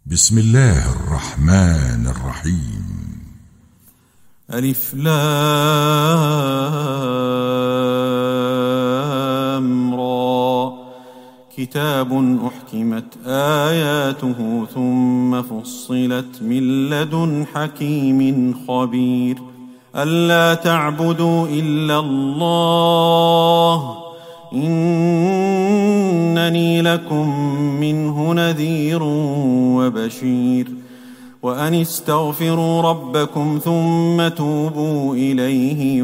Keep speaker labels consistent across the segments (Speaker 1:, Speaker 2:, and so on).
Speaker 1: بسم الله الرحمن الرحيم.
Speaker 2: ألف لام را كتاب أحكمت آياته ثم فصلت من لدن حكيم خبير ألا تعبدوا إلا الله إنني لكم منه نذير وبشير وأن استغفروا ربكم ثم توبوا إليه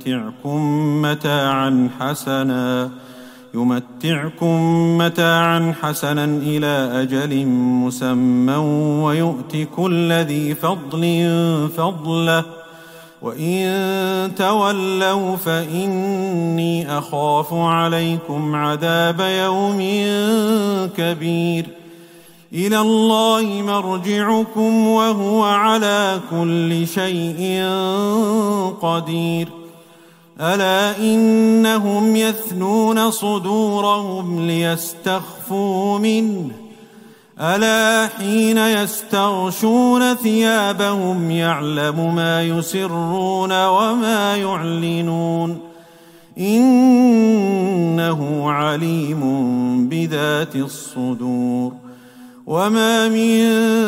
Speaker 2: يمتعكم متاعا حسنا إلى أجل مسمى ويؤت كل ذي فضل فضله وإن تولوا فإني أخاف عليكم عذاب يوم كبير إلى الله مرجعكم وهو على كل شيء قدير ألا إنهم يثنون صدورهم ليستخفوا منه ألا حين يستغشون ثيابهم يعلم ما يسرون وما يعلنون إنه عليم بذات الصدور وما من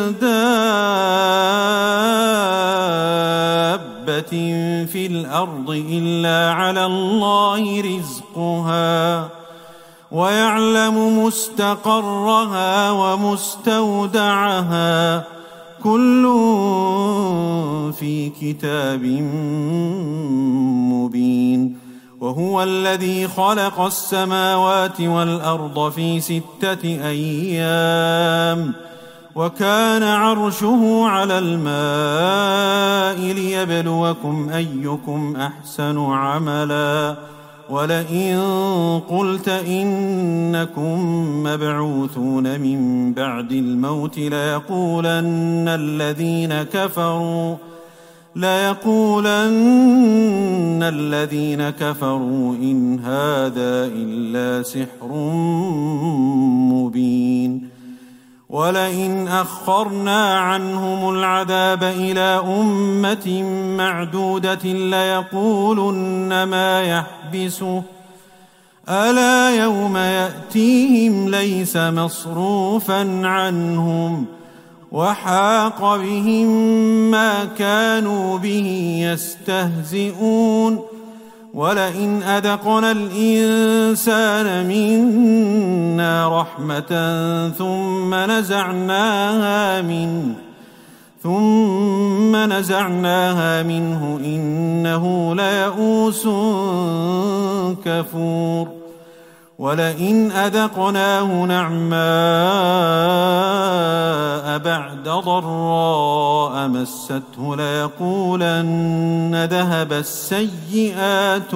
Speaker 2: دابة في الأرض إلا على الله رزقها ويعلم مستقرها ومستودعها كل في كتاب مبين وهو الذي خلق السماوات والأرض في 6 أيام وكان عرشه على الماء ليبلوكم أيكم أحسن عملا ولئن قلت إنكم مبعوثون من بعد الموت ليقولن الذين كفروا إن هذا إلا سحر مبين ولئن أخرنا عنهم العذاب إلى أمة معدودة ليقولن ما يحبسه ألا يوم يأتيهم ليس مصروفا عنهم وحاق بهم ما كانوا به يستهزئون ولئن أذقنا الإنسان منا رحمة ثم نزعناها منه إنه ليئوس كفور ولئن أذقناه نعماء بعد ضراء مسته ليقولن ذهب السيئات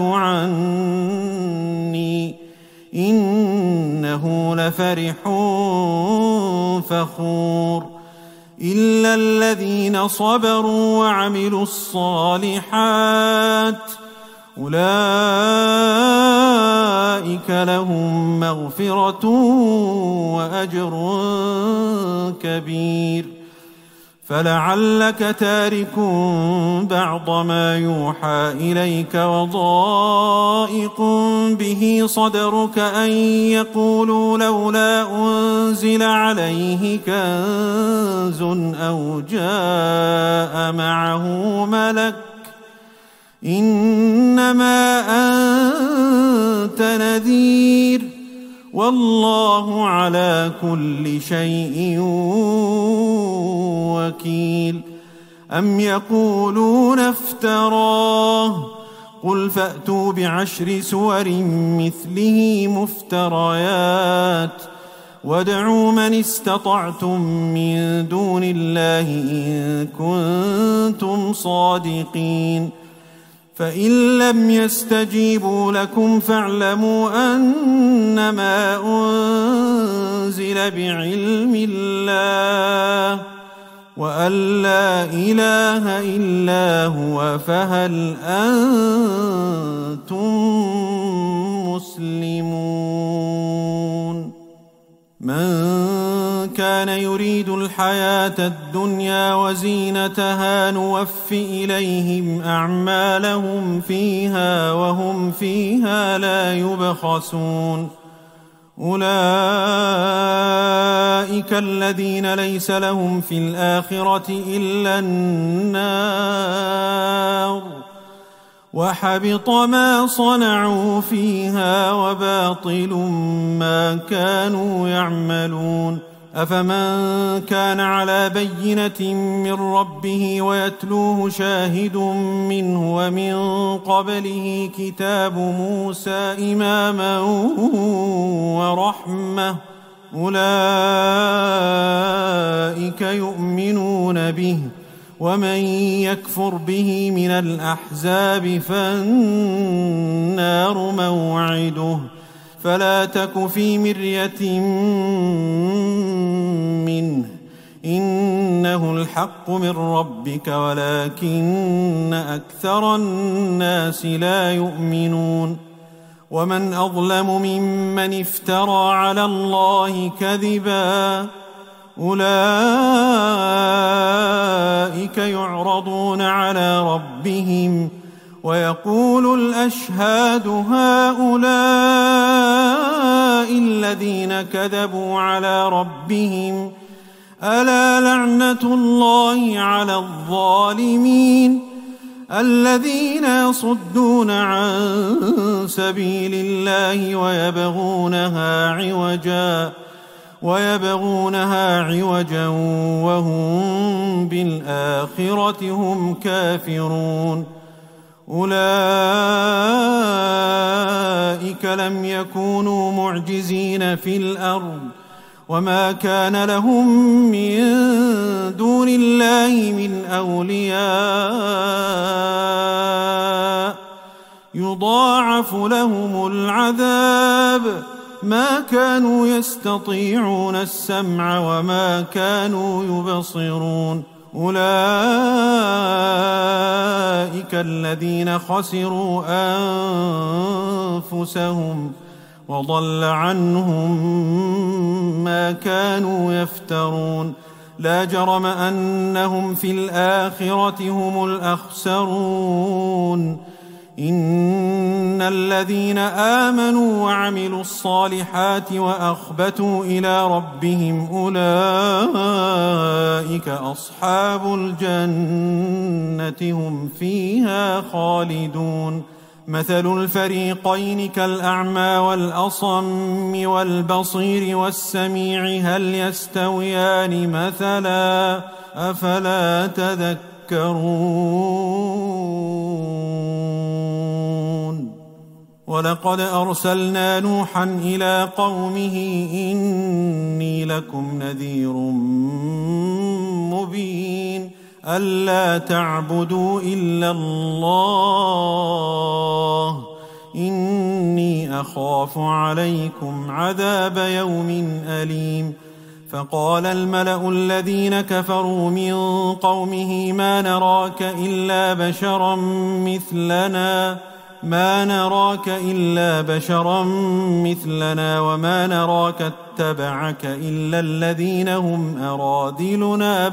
Speaker 2: عني إنه لفرح فخور إلا الذين صبروا وعملوا الصالحات أولئك لهم مغفرة وأجر كبير فلعلك تارك بعض ما يوحى إليك وضائق به صدرك أن يقولوا لولا أنزل عليه كنز أو جاء معه ملك إنما أنت نذير والله على كل شيء وكيل أم يقولون افتراه قل فأتوا ب10 سور مثله مفتريات وادعوا من استطعتم من دون الله إن كنتم صادقين فإن لم يستجيبوا لكم فاعلموا أنما أنزل بعلم الله وأن لا إله إلا هو فهل أنتم مسلمون من كان يريد الحياة الدنيا وزينتها نوف إليهم أعمالهم فيها وهم فيها لا يبخسون أولئك الذين ليس لهم في الآخرة إلا النار وحبط ما صنعوا فيها وباطل ما كانوا يعملون أفمن كان على بينة من ربه ويتلوه شاهد منه ومن قبله كتاب موسى إماما ورحمة أولئك يؤمنون به ومن يكفر به من الأحزاب فالنار موعده فلا تك في مرية منه إنه الحق من ربك ولكن أكثر الناس لا يؤمنون ومن أظلم ممن افترى على الله كذبا أولئك يعرضون على ربهم ويقول الأشهاد هؤلاء الذين كذبوا على ربهم ألا لعنة الله على الظالمين الذين يصدون عن سبيل الله ويبغونها عوجا وهم بالآخرة هم كافرون أولئك لم يكونوا معجزين في الأرض وما كان لهم من دون الله من أولياء يضاعف لهم العذاب ما كانوا يستطيعون السمع وما كانوا يبصرون أولئك الذين خسروا أنفسهم وضل عنهم ما كانوا يفترون لا جرم أنهم في الآخرة هم الأخسرون إن الذين آمنوا وعملوا الصالحات وأخبتوا إلى ربهم أولئك أصحاب الجنة هم فيها خالدون مثل الفريقين كالأعمى والأصم والبصير والسميع هل يستويان مثلا أفلا تذكرون ولقد أرسلنا نوحا إلى قومه إني لكم نذير مبين ألا تعبدوا إلا الله إني أخاف عليكم عذاب يوم أليم فقال الملأ الذين كفروا من قومه ما نراك إلا بشرا مثلنا وما نراك اتبعك إلا الذين هم أراذلنا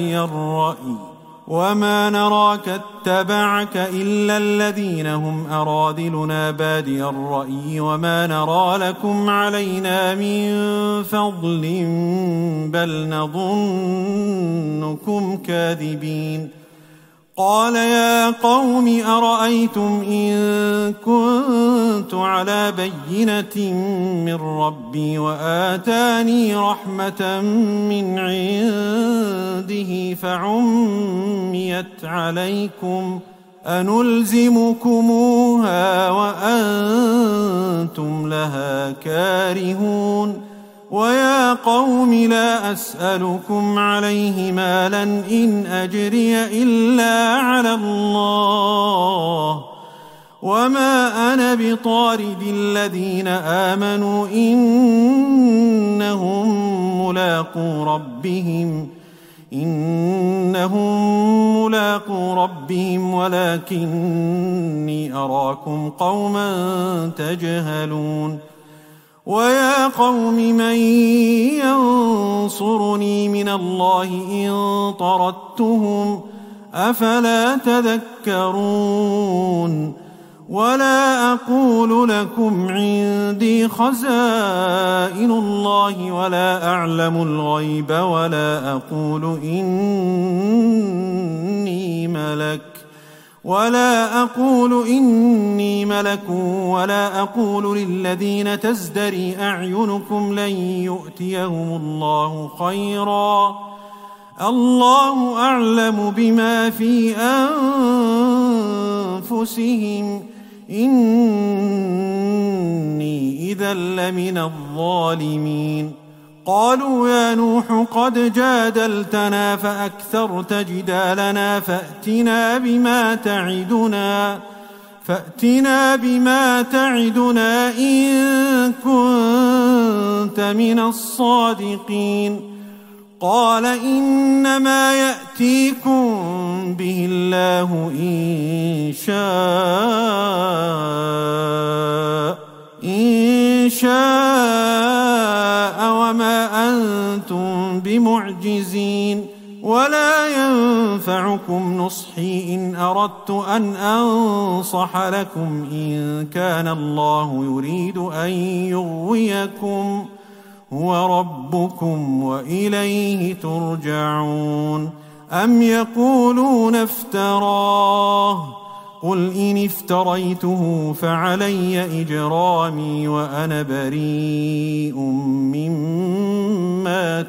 Speaker 2: بادي الرأي وما نرى لكم علينا من فضل بل نظنكم كاذبين قال يا قوم أرأيتم إن كنت على بينة من ربي وآتاني رحمة من عنده فعميت عليكم أنلزمكموها وأنتم لها كارهون ويا قوم لا أسألكم عليه مالا إن أجري إلا على الله وما أنا بطارد الذين آمنوا إنهم ملاقو ربهم ولكني أراكم قوما تجهلون ويا قوم من ينصرني من الله إن طردتهم أفلا تذكرون ولا أقول لكم عندي خزائن الله ولا أعلم الغيب ولا أقول إني ملك ولا أقول للذين تزدري أعينكم لن يؤتيهم الله خيرا الله أعلم بما في أنفسهم إني إذا لمن الظالمين قالوا يا نوح قد جادلتنا فأكثرت جدالنا فأتنا بما تعدنا إن كنت من الصادقين قال إنما يأتيكم به الله إن شاء وما أنتم بمعجزين ولا ينفعكم نصحي إن أردت أن أنصح لكم إن كان الله يريد أن يغويكم هو ربكم وإليه ترجعون أم يقولون افتراه قل إن افتريته فعلي إجرامي وأنا بريء مما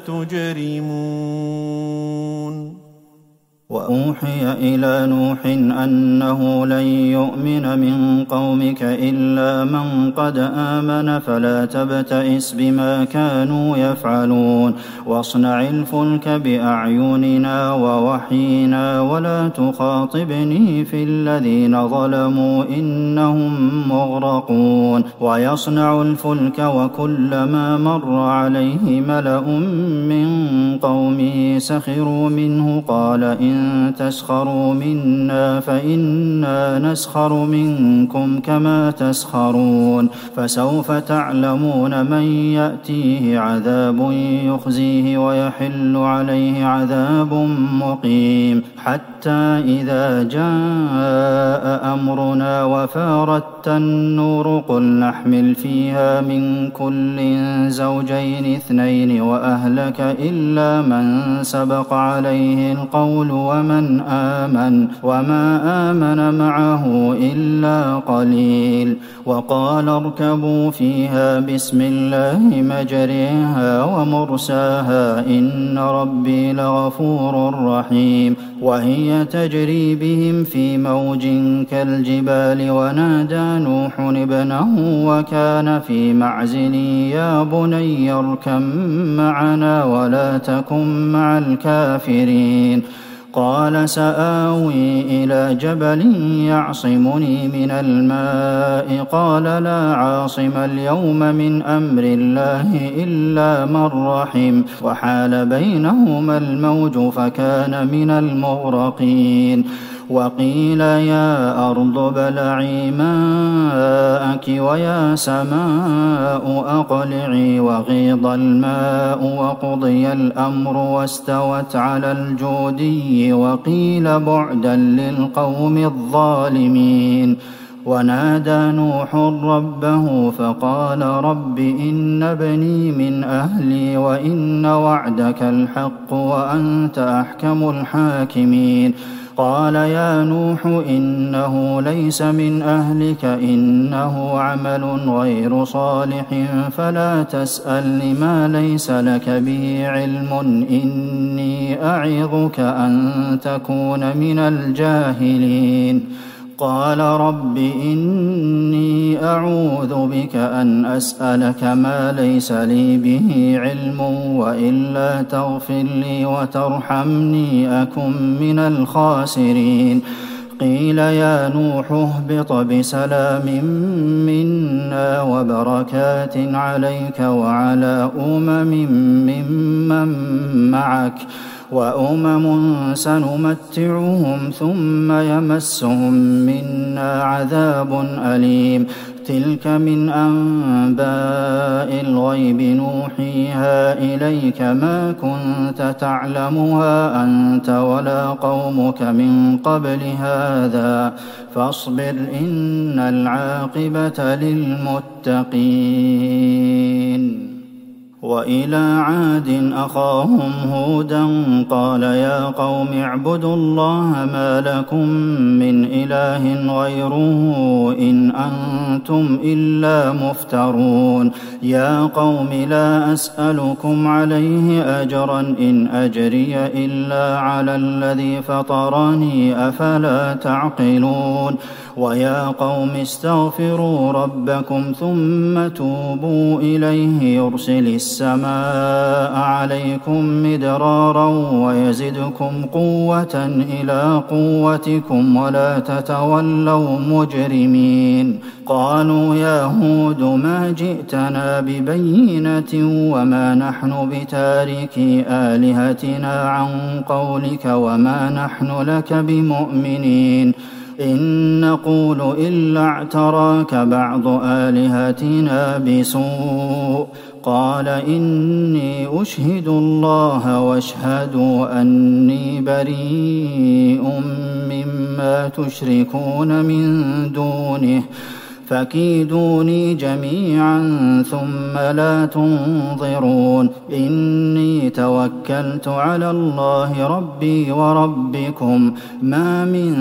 Speaker 2: تجرمون
Speaker 3: وأوحي إلى نوح أنه لن يؤمن من قومك إلا من قد آمن فلا تبتئس بما كانوا يفعلون واصنع الفلك بأعيننا ووحينا ولا تخاطبني في الذين ظلموا إنهم مغرقون ويصنع الفلك وكلما مر عليه ملأ من قومه سخروا منه قال إن تسخروا منا فإنا نسخر منكم كما تسخرون فسوف تعلمون من يأتيه عذاب يخزيه ويحل عليه عذاب مقيم حتى إذا جاء أمرنا وفارت النور قل نحمل فيها من كل زوجين اثنين وأهلك إلا من سبق عليه القول وما آمن معه إلا قليل وقال اركبوا فيها بسم الله مجريها ومرساها إن ربي لغفور رحيم وهي تجري بهم في موج كالجبال ونادى نوح ابنه وكان في معزل يا بني اركب معنا ولا تكن مع الكافرين قال سآوي إلى جبل يعصمني من الماء قال لا عاصم اليوم من أمر الله إلا من رحم وحال بينهما الموج فكان من المغرقين وقيل يا أرض ابلعي ماءك ويا سماء أقلعي وغيض الماء وقضي الأمر واستوت على الجودي وقيل بعدا للقوم الظالمين ونادى نوح ربه فقال رب إن ابني من أهلي وإن وعدك الحق وأنت أحكم الحاكمين قال يا نوح إنه ليس من أهلك إنه عمل غير صالح فلا تسألني ما ليس لك به علم إني أعظك أن تكون من الجاهلين قال رب إني أعوذ بك أن أسألك ما ليس لي به علم وإلا تغفر لي وترحمني أكن من الخاسرين قيل يا نوح اهبط بسلام منا وبركات عليك وعلى ممن معك وأمم سنمتعهم ثم يمسهم منا عذاب أليم تلك من أنباء الغيب نوحيها إليك ما كنت تعلمها أنت ولا قومك من قبل هذا فاصبر إن العاقبة للمتقين. وإلى عاد أخاهم هودا قال يا قوم اعبدوا الله ما لكم من إله غيره إن أنتم إلا مفترون. يا قوم لا أسألكم عليه أجرا إن أجري إلا على الذي فطرني أفلا تعقلون. ويا قوم استغفروا ربكم ثم توبوا إليه يرسل السماء عليكم مدرارا ويزدكم قوة إلى قوتكم ولا تتولوا مجرمين. قالوا يا هود ما جئتنا ببينة وما نحن بتاركي آلهتنا عن قولك وما نحن لك بمؤمنين إن نقول إلا اعتراك بعض آلهتنا بسوء. قال إني أشهد الله واشهدوا أني بريء مما تشركون من دونه فكيدوني جميعا ثم لا تنظرون. إني توكلت على الله ربي وربكم ما من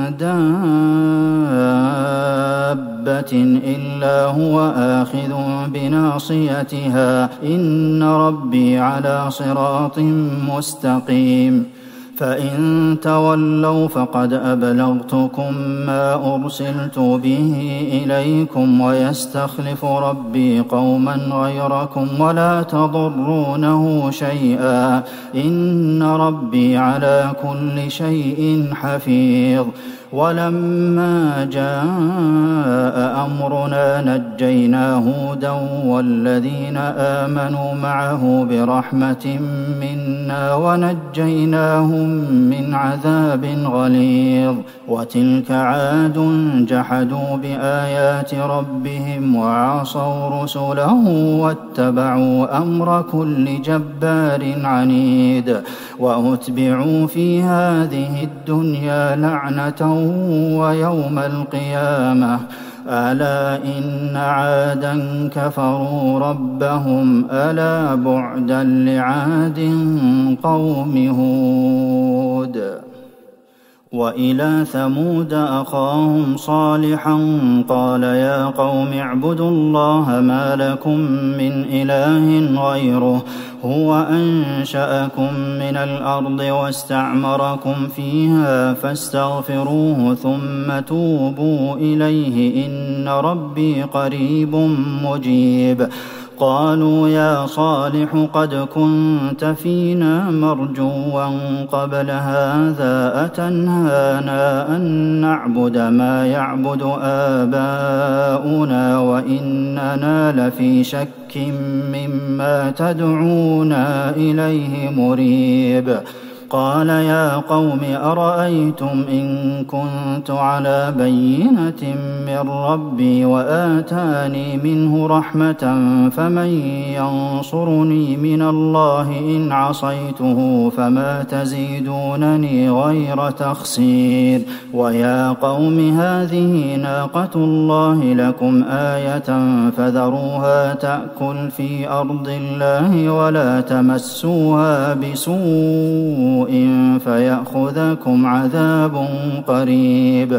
Speaker 3: دابة إلا هو آخذ بناصيتها إن ربي على صراط مستقيم. فإن تولوا فقد أبلغتكم ما أرسلت به إليكم ويستخلف ربي قوما غيركم ولا تضرونه شيئا إن ربي على كل شيء حفيظ. ولما جاء أمرنا نجينا هودا والذين آمنوا معه برحمة منا ونجيناهم من عذاب غليظ. وتلك عاد جحدوا بآيات ربهم وعصوا رسله واتبعوا أمر كل جبار عنيد. وأتبعوا في هذه الدنيا لعنة ويوم القيامة ألا إن عادا كفروا ربهم ألا بعدا لعاد قوم هود. وإلى ثمود أخاهم صالحا قال يا قوم اعبدوا الله ما لكم من إله غيره هو أنشأكم من الأرض واستعمركم فيها فاستغفروه ثم توبوا إليه إن ربي قريب مجيب. قالوا يا صالح قد كنت فينا مرجوا قبل هذا أتنهانا أن نعبد ما يعبد آباؤنا وإننا لفي شك مما تدعونا إليه مريب. قال يا قوم أرأيتم إن كنت على بينة من ربي وآتاني منه رحمة فمن ينصرني من الله إن عصيته فما تزيدونني غير تخسير. ويا قوم هذه ناقة الله لكم آية فذروها تأكل في أرض الله ولا تمسوها بسوء فيأخذكم عذاب قريب.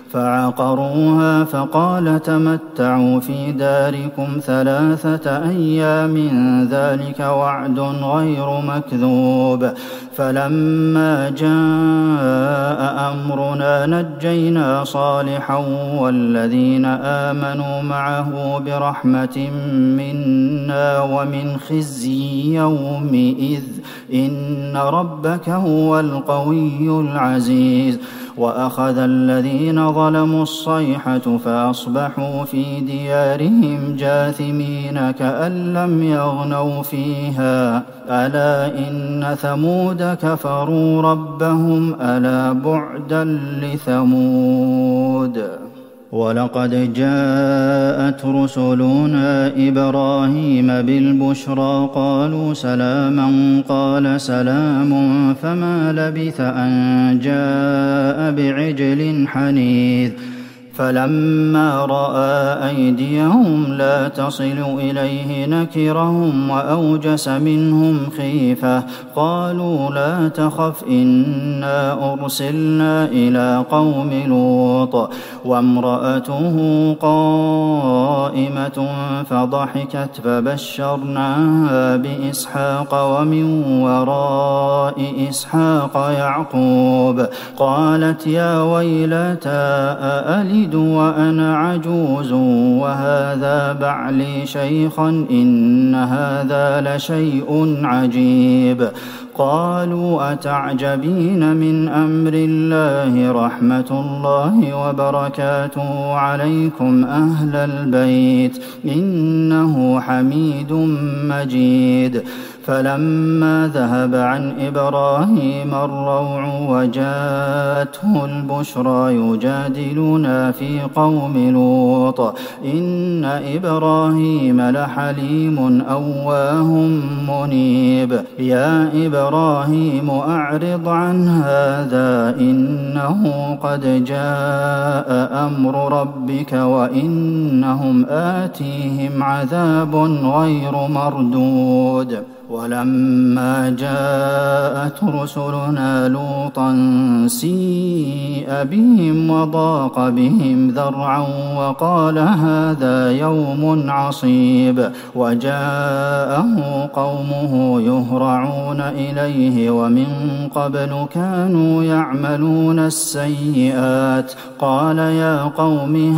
Speaker 3: فعقروها فقال تمتعوا في داركم 3 أيام ذلك وعد غير مكذوب. فلما جاء أمرنا نجينا صالحا والذين آمنوا معه برحمة منا ومن خزي يومئذ إن ربك هو القوي العزيز. وأخذ الذين ظلموا الصيحة فأصبحوا في ديارهم جاثمين كأن لم يغنوا فيها ألا إن ثمود كفروا ربهم ألا بعدا لثمود. ولقد جاءت رسلنا إبراهيم بالبشرى قالوا سلاما قال سلام فما لبث أن جاء بعجل حنيذ فلما رأى أيديهم لا تصل إليه نكرهم وأوجس منهم خيفة قالوا لا تخف إنا أرسلنا إلى قوم لوط وامرأته قائمة فضحكت فبشرناها بإسحاق ومن وراء إسحاق يعقوب قالت يا ويلتى أألد وأنا عجوز وهذا بعلي شيخا إن هذا لشيء عجيب قالوا أتعجبين من أمر الله رحمة الله وبركاته عليكم أهل البيت إنه حميد مجيد فلما ذهب عن إبراهيم الروع وجاءته البشرى يجادلنا في قوم لوط إن إبراهيم لحليم أواه منيب يا إبراهيم أعرض عن هذا إنه قد جاء أمر ربك وإنهم آتيهم عذاب غير مردود ولما جاءت رسلنا لوطا سيء بهم وضاق بهم ذرعا وقال هذا يوم عصيب وجاءه قومه يهرعون إليه ومن قبل كانوا يعملون السيئات قال يا قوم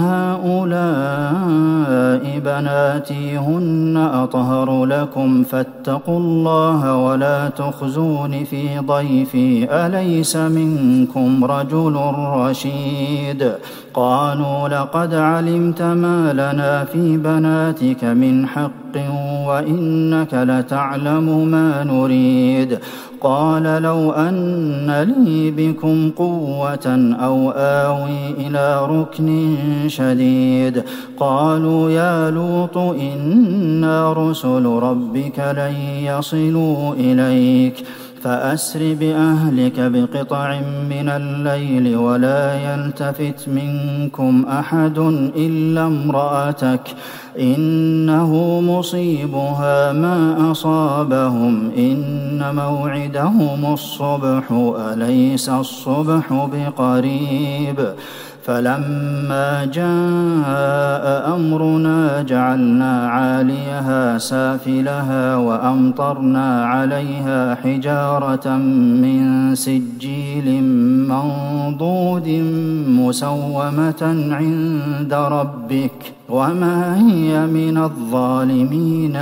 Speaker 3: هؤلاء بناتي هن أطهر لكم فاتقوا الله ولا تخزون في ضيفي أليس منكم رجل رشيد قالوا لقد علمت ما لنا في بناتك من حق وإنك لتعلم ما نريد قال لو أن لي بكم قوة أو آوي إلى ركن شديد قالوا يا لوط إنا رسل ربك لن يصلوا إليك فأسر بأهلك بقطع من الليل ولا يلتفت منكم أحد إلا امرأتك إنه مصيبها ما أصابهم إن موعدهم الصبح أليس الصبح بقريب فلما جاء أمرنا جعلنا عاليها سافلها وأمطرنا عليها حجارة من سجيل منضود مسومة عند ربك وما هي من الظالمين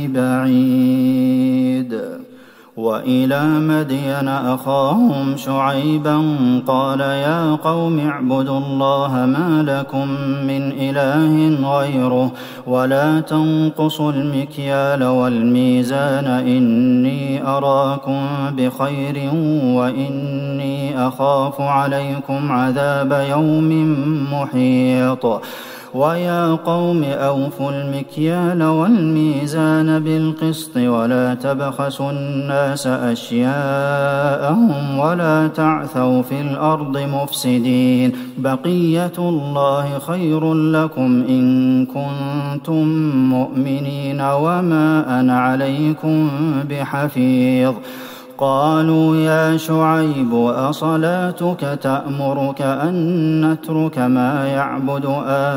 Speaker 3: ببعيد وإلى مدين أخاهم شعيبا قال يا قوم اعبدوا الله ما لكم من إله غيره ولا تنقصوا المكيال والميزان إني أراكم بخير وإني أخاف عليكم عذاب يوم محيط ويا قوم أوفوا المكيال والميزان بالقسط ولا تبخسوا الناس أشياءهم ولا تعثوا في الأرض مفسدين بقية الله خير لكم إن كنتم مؤمنين وما أنا عليكم بحفيظ قالوا يا شعيب أصلاتك تأمرك أن نترك ما يعبد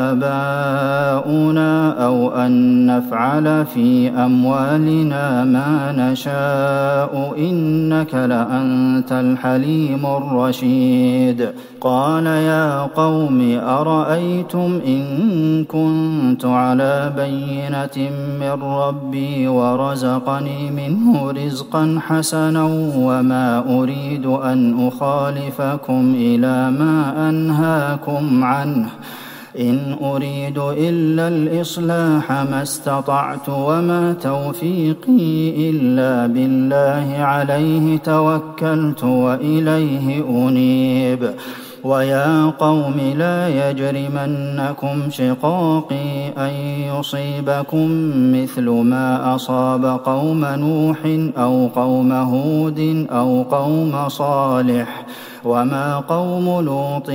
Speaker 3: آباؤنا أو أن نفعل في أموالنا ما نشاء إنك لأنت الحليم الرشيد قال يا قوم أرأيتم إن كنت على بينة من ربي ورزقني منه رزقا حسنا وما أريد أن أخالفكم إلى ما أنهاكم عنه إن أريد إلا الإصلاح ما استطعت وما توفيقي إلا بالله عليه توكلت وإليه أنيب ويا قوم لا يجرمنكم شقاقي أن يصيبكم مثل ما أصاب قوم نوح أو قوم هود أو قوم صالح وما قوم لوط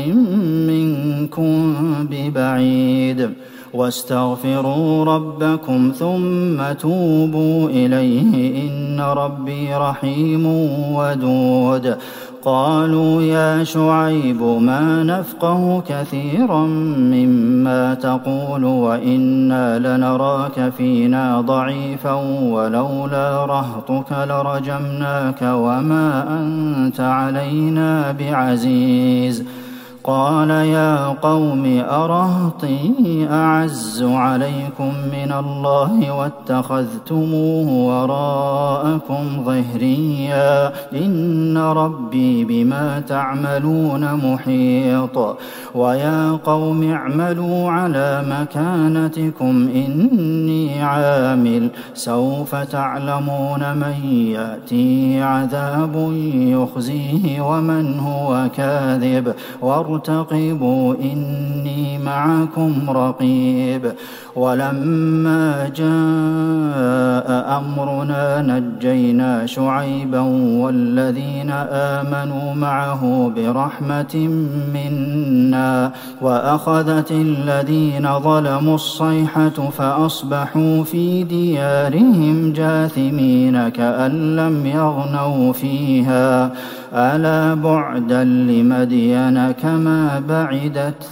Speaker 3: منكم ببعيد واستغفروا ربكم ثم توبوا إليه إن ربي رحيم ودود قالوا يا شعيب ما نفقه كثيرا مما تقول وإنا لنراك فينا ضعيفا ولولا رهطك لرجمناك وما أنت علينا بعزيز قال يا قوم أرهطي أعز عليكم من الله واتخذتموه وراءكم ظهريا إن ربي بما تعملون محيط ويا قوم اعملوا على مكانتكم إني عامل سوف تعلمون من يأتيه عذاب يخزيه ومن هو كاذب وارتقبوا إني معكم رقيب ولما جاء أمرنا نجينا شعيبا والذين آمنوا معه برحمة منا وأخذت الذين ظلموا الصيحة فأصبحوا في ديارهم جاثمين كأن لم يغنوا فيها ألا بعدا لمدين كما بعدت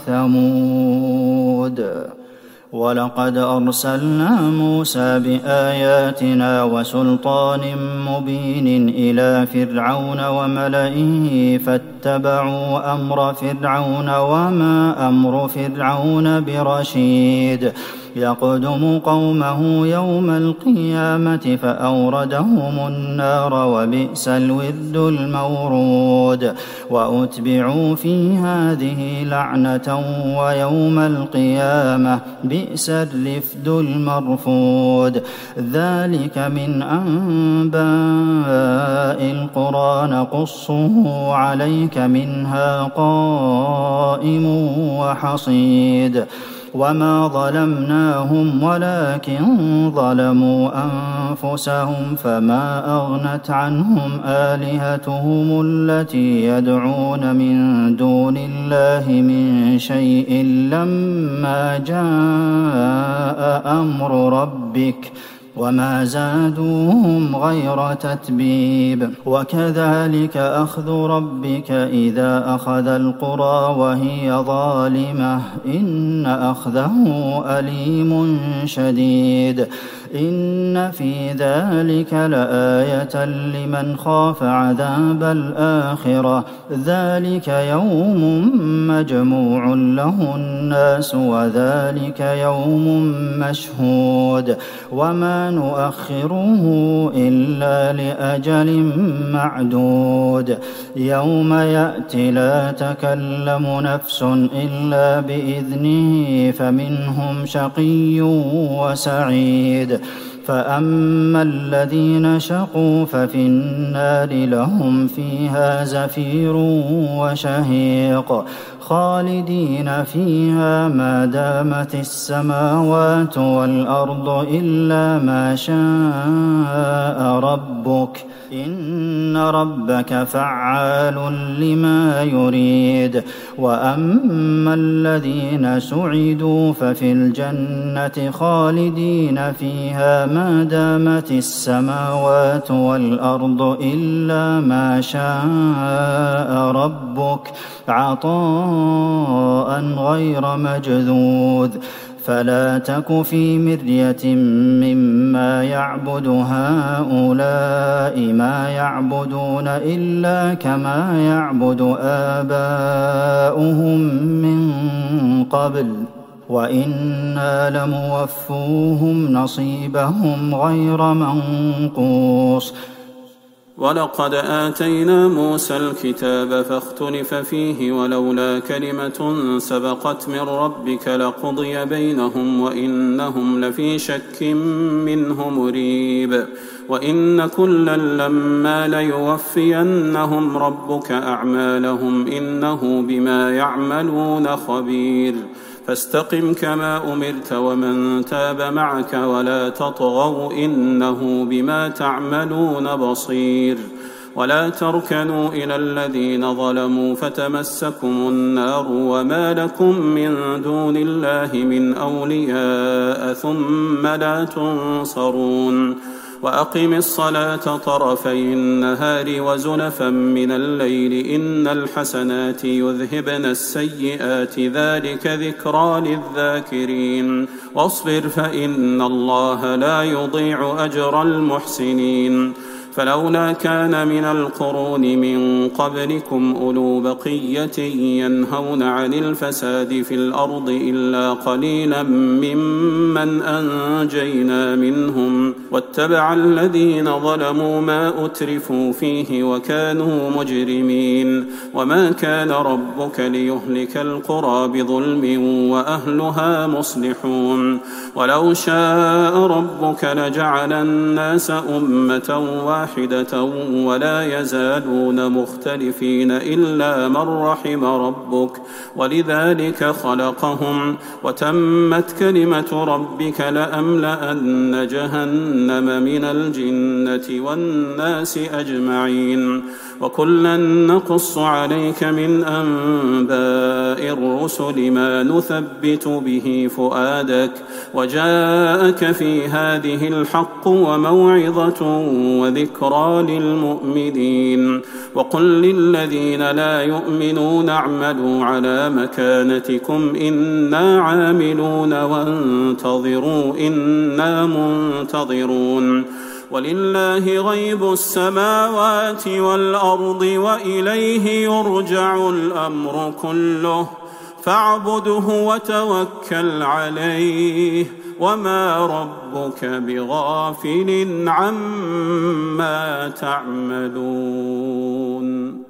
Speaker 3: ثمود ولقد أرسلنا موسى بآياتنا وسلطان مبين إلى فرعون وملئه فاتبعوا أمر فرعون وما أمر فرعون برشيد يقدم قومه يوم القيامة فأوردهم النار وبئس الورد المورود وأتبعوا في هذه لعنة ويوم القيامة بئس الرفد المرفود ذلك من أنباء القرى نقصه عليك منها قائم وحصيد وما ظلمناهم ولكن ظلموا أنفسهم فما أغنت عنهم آلهتهم التي يدعون من دون الله من شيء لما جاء أمر ربك وما زادوهم غير تتبيب وكذلك أخذ ربك إذا أخذ القرى وهي ظالمة إن أخذه أليم شديد إن في ذلك لآية لمن خاف عذاب الآخرة ذلك يوم مجموع له الناس وذلك يوم مشهود وما نؤخره إلا لأجل معدود يوم يأتي لا تكلم نفس إلا بإذنه فمنهم شقي وسعيد فأما الذين شقوا ففي النار لهم فيها زفير وشهيق خالدين فيها ما دامت السماوات والأرض إلا ما شاء ربك إن ربك فعال لما يريد وأما الذين سعدوا ففي الجنة خالدين فيها ما دامت السماوات والأرض إلا ما شاء ربك عطاء غير مجذوذ فلا تك في مرية مما يعبد هؤلاء ما يعبدون إلا كما يعبد آباؤهم من قبل وإنا لموفوهم نصيبهم غير منقوص
Speaker 4: ولقد آتينا موسى الكتاب فاختلف فيه ولولا كلمة سبقت من ربك لقضي بينهم وإنهم لفي شك منه مريب وإن كلا لما ليوفينهم ربك أعمالهم إنه بما يعملون خبير فاستقم كما أمرت ومن تاب معك ولا تطغوا إنه بما تعملون بصير ولا تركنوا إلى الذين ظلموا فتمسكم النار وما لكم من دون الله من أولياء ثم لا تنصرون وأقم الصلاة طرفي النهار وزلفا من الليل إن الحسنات يذهبن السيئات ذلك ذكرى للذاكرين واصبر فإن الله لا يضيع أجر المحسنين فلولا كان من القرون من قبلكم أولو بقية ينهون عن الفساد في الأرض إلا قليلا ممن أنجينا منهم واتبع الذين ظلموا ما أترفوا فيه وكانوا مجرمين وما كان ربك ليهلك القرى بظلم وأهلها مصلحون ولو شاء ربك لجعل الناس أمة واحدة ولا يزالون مختلفين إلا من رحم ربك ولذلك خلقهم وتمت كلمة ربك لأملأن جهنم من الجنة والناس أجمعين وكلا نقص عليك من أنباء الرسل ما نثبت به فؤادك وجاءك في هذه الحق وموعظة وذكرى للمؤمنين وقل للذين لا يؤمنون اعملوا على مكانتكم إنا عاملون وانتظروا إنا منتظرون ولله غيب السماوات والأرض وإليه يرجع الأمر كله فاعبده وتوكل عليه وما ربك بغافل عما تعملون